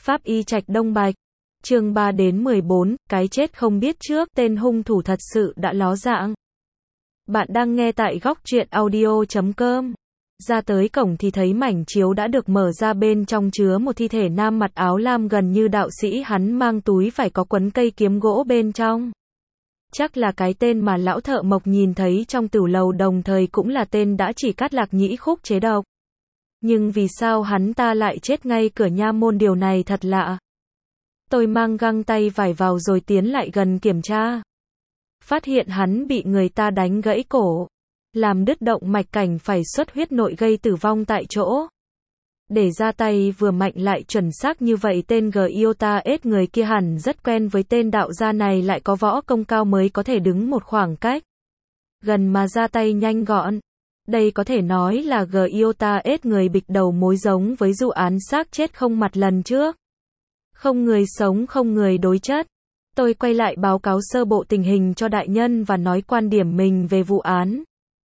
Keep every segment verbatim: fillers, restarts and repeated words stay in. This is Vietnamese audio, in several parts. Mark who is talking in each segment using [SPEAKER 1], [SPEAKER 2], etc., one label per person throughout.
[SPEAKER 1] Pháp y Trạch Đông Bạch. Chương ba đến mười bốn, cái chết không biết trước, tên hung thủ thật sự đã ló dạng. Bạn đang nghe tại góc truyện audio chấm com. Ra tới cổng thì thấy mảnh chiếu đã được mở ra, bên trong chứa một thi thể nam mặc áo lam gần như đạo sĩ, hắn mang túi phải có quấn cây kiếm gỗ bên trong. Chắc là cái tên mà lão thợ mộc nhìn thấy trong tửu lầu, đồng thời cũng là tên đã chỉ cắt Lạc Nhĩ Khúc chế độc. Nhưng vì sao hắn ta lại chết ngay cửa nha môn, điều này thật lạ. Tôi mang găng tay vải vào rồi tiến lại gần kiểm tra. Phát hiện hắn bị người ta đánh gãy cổ, làm đứt động mạch cảnh, phải xuất huyết nội, gây tử vong tại chỗ. Để ra tay vừa mạnh lại chuẩn xác như vậy, tên Giota S người kia hẳn rất quen với tên đạo gia này, lại có võ công cao mới có thể đứng một khoảng cách gần mà ra tay nhanh gọn. Đây có thể nói là Giota S người bịch đầu mối, giống với vụ án xác chết không mặt lần trước. Không người sống không người đối chất. Tôi quay lại báo cáo sơ bộ tình hình cho đại nhân và nói quan điểm mình về vụ án.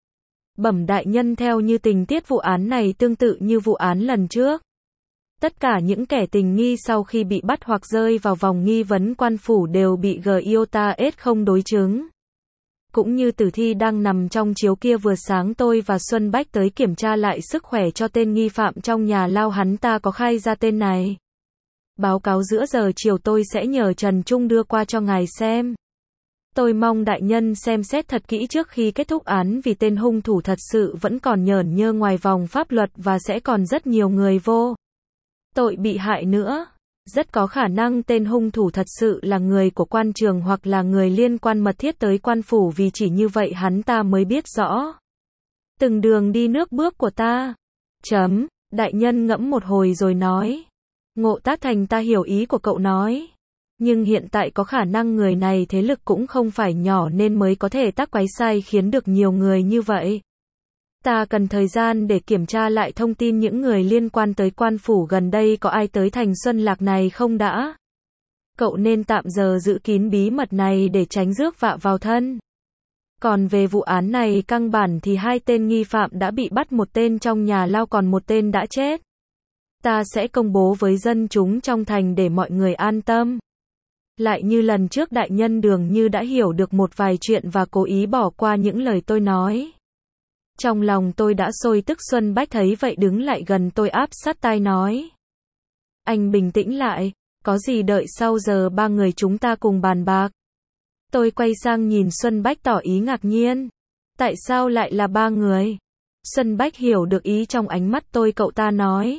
[SPEAKER 1] Bẩm đại nhân, theo như tình tiết vụ án này tương tự như vụ án lần trước. Tất cả những kẻ tình nghi sau khi bị bắt hoặc rơi vào vòng nghi vấn quan phủ đều bị Giota S không đối chứng. Cũng như tử thi đang nằm trong chiếu kia, vừa sáng tôi và Xuân Bách tới kiểm tra lại sức khỏe cho tên nghi phạm trong nhà lao, hắn ta có khai ra tên này. Báo cáo giữa giờ chiều tôi sẽ nhờ Trần Trung đưa qua cho ngài xem. Tôi mong đại nhân xem xét thật kỹ trước khi kết thúc án, vì tên hung thủ thật sự vẫn còn nhởn nhơ ngoài vòng pháp luật và sẽ còn rất nhiều người vô tội bị hại nữa. Rất có khả năng tên hung thủ thật sự là người của quan trường hoặc là người liên quan mật thiết tới quan phủ, vì chỉ như vậy hắn ta mới biết rõ từng đường đi nước bước của ta. Chấm. Đại nhân ngẫm một hồi rồi nói. Ngộ Tác Thành, ta hiểu ý của cậu nói. Nhưng hiện tại có khả năng người này thế lực cũng không phải nhỏ nên mới có thể tác quái sai khiến được nhiều người như vậy. Ta cần thời gian để kiểm tra lại thông tin những người liên quan tới quan phủ gần đây, có ai tới thành Xuân Lạc này không đã. Cậu nên tạm giờ giữ kín bí mật này để tránh rước vạ vào thân. Còn về vụ án này, căn bản thì hai tên nghi phạm đã bị bắt, một tên trong nhà lao còn một tên đã chết. Ta sẽ công bố với dân chúng trong thành để mọi người an tâm. Lại như lần trước, đại nhân dường như đã hiểu được một vài chuyện và cố ý bỏ qua những lời tôi nói. Trong lòng tôi đã sôi tức. Xuân Bách thấy vậy đứng lại gần tôi, áp sát tai nói. Anh bình tĩnh lại, có gì đợi sau giờ ba người chúng ta cùng bàn bạc. Tôi quay sang nhìn Xuân Bách tỏ ý ngạc nhiên. Tại sao lại là ba người? Xuân Bách hiểu được ý trong ánh mắt tôi, cậu ta nói.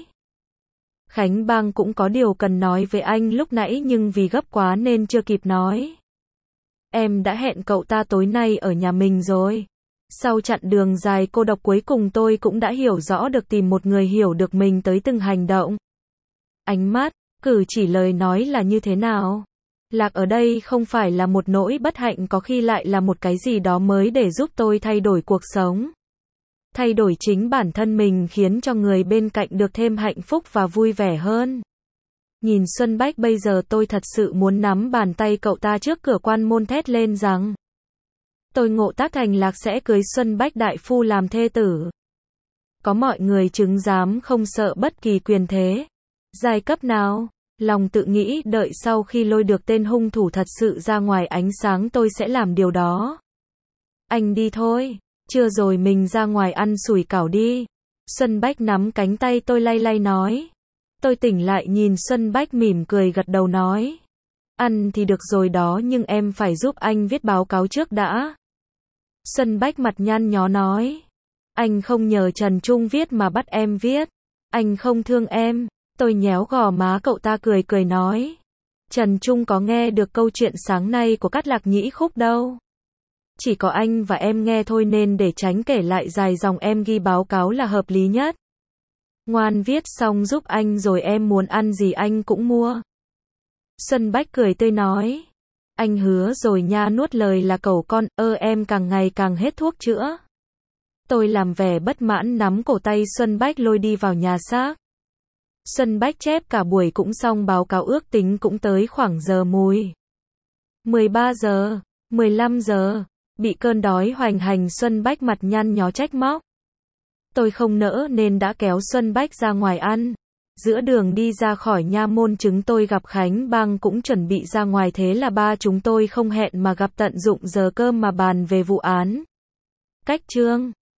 [SPEAKER 1] Khánh Bang cũng có điều cần nói với anh lúc nãy, nhưng vì gấp quá nên chưa kịp nói. Em đã hẹn cậu ta tối nay ở nhà mình rồi. Sau chặng đường dài cô độc, cuối cùng tôi cũng đã hiểu rõ được tìm một người hiểu được mình tới từng hành động, ánh mắt, cử chỉ, lời nói là như thế nào. Lạc ở đây không phải là một nỗi bất hạnh, có khi lại là một cái gì đó mới để giúp tôi thay đổi cuộc sống. Thay đổi chính bản thân mình, khiến cho người bên cạnh được thêm hạnh phúc và vui vẻ hơn. Nhìn Xuân Bách bây giờ, tôi thật sự muốn nắm bàn tay cậu ta trước cửa quan môn thét lên rằng tôi Ngộ Tác Thành Lạc sẽ cưới Xuân Bách đại phu làm thê tử. Có mọi người chứng giám, không sợ bất kỳ quyền thế giai cấp nào. Lòng tự nghĩ, đợi sau khi lôi được tên hung thủ thật sự ra ngoài ánh sáng, tôi sẽ làm điều đó. Anh đi thôi. Chưa rồi mình ra ngoài ăn sủi cảo đi. Xuân Bách nắm cánh tay tôi lay lay nói. Tôi tỉnh lại nhìn Xuân Bách mỉm cười gật đầu nói. Ăn thì được rồi đó, nhưng em phải giúp anh viết báo cáo trước đã. Xuân Bách mặt nhăn nhó nói. Anh không nhờ Trần Trung viết mà bắt em viết. Anh không thương em. Tôi nhéo gò má cậu ta cười cười nói. Trần Trung có nghe được câu chuyện sáng nay của cắt Lạc Nhĩ Khúc đâu. Chỉ có anh và em nghe thôi, nên để tránh kể lại dài dòng, em ghi báo cáo là hợp lý nhất. Ngoan viết xong giúp anh rồi em muốn ăn gì anh cũng mua. Xuân Bách cười tươi nói. Anh hứa rồi nha, nuốt lời là cẩu con, ơ em càng ngày càng hết thuốc chữa. Tôi làm vẻ bất mãn nắm cổ tay Xuân Bách lôi đi vào nhà xác. Xuân Bách chép cả buổi cũng xong, báo cáo ước tính cũng tới khoảng giờ mùi. mười ba giờ, mười lăm giờ. Bị cơn đói hoành hành, Xuân Bách mặt nhăn nhó trách móc. Tôi không nỡ nên đã kéo Xuân Bách ra ngoài ăn. Giữa đường đi ra khỏi nha môn chúng tôi gặp Khánh Bang cũng chuẩn bị ra ngoài, thế là ba chúng tôi không hẹn mà gặp, tận dụng giờ cơm mà bàn về vụ án. Cách chương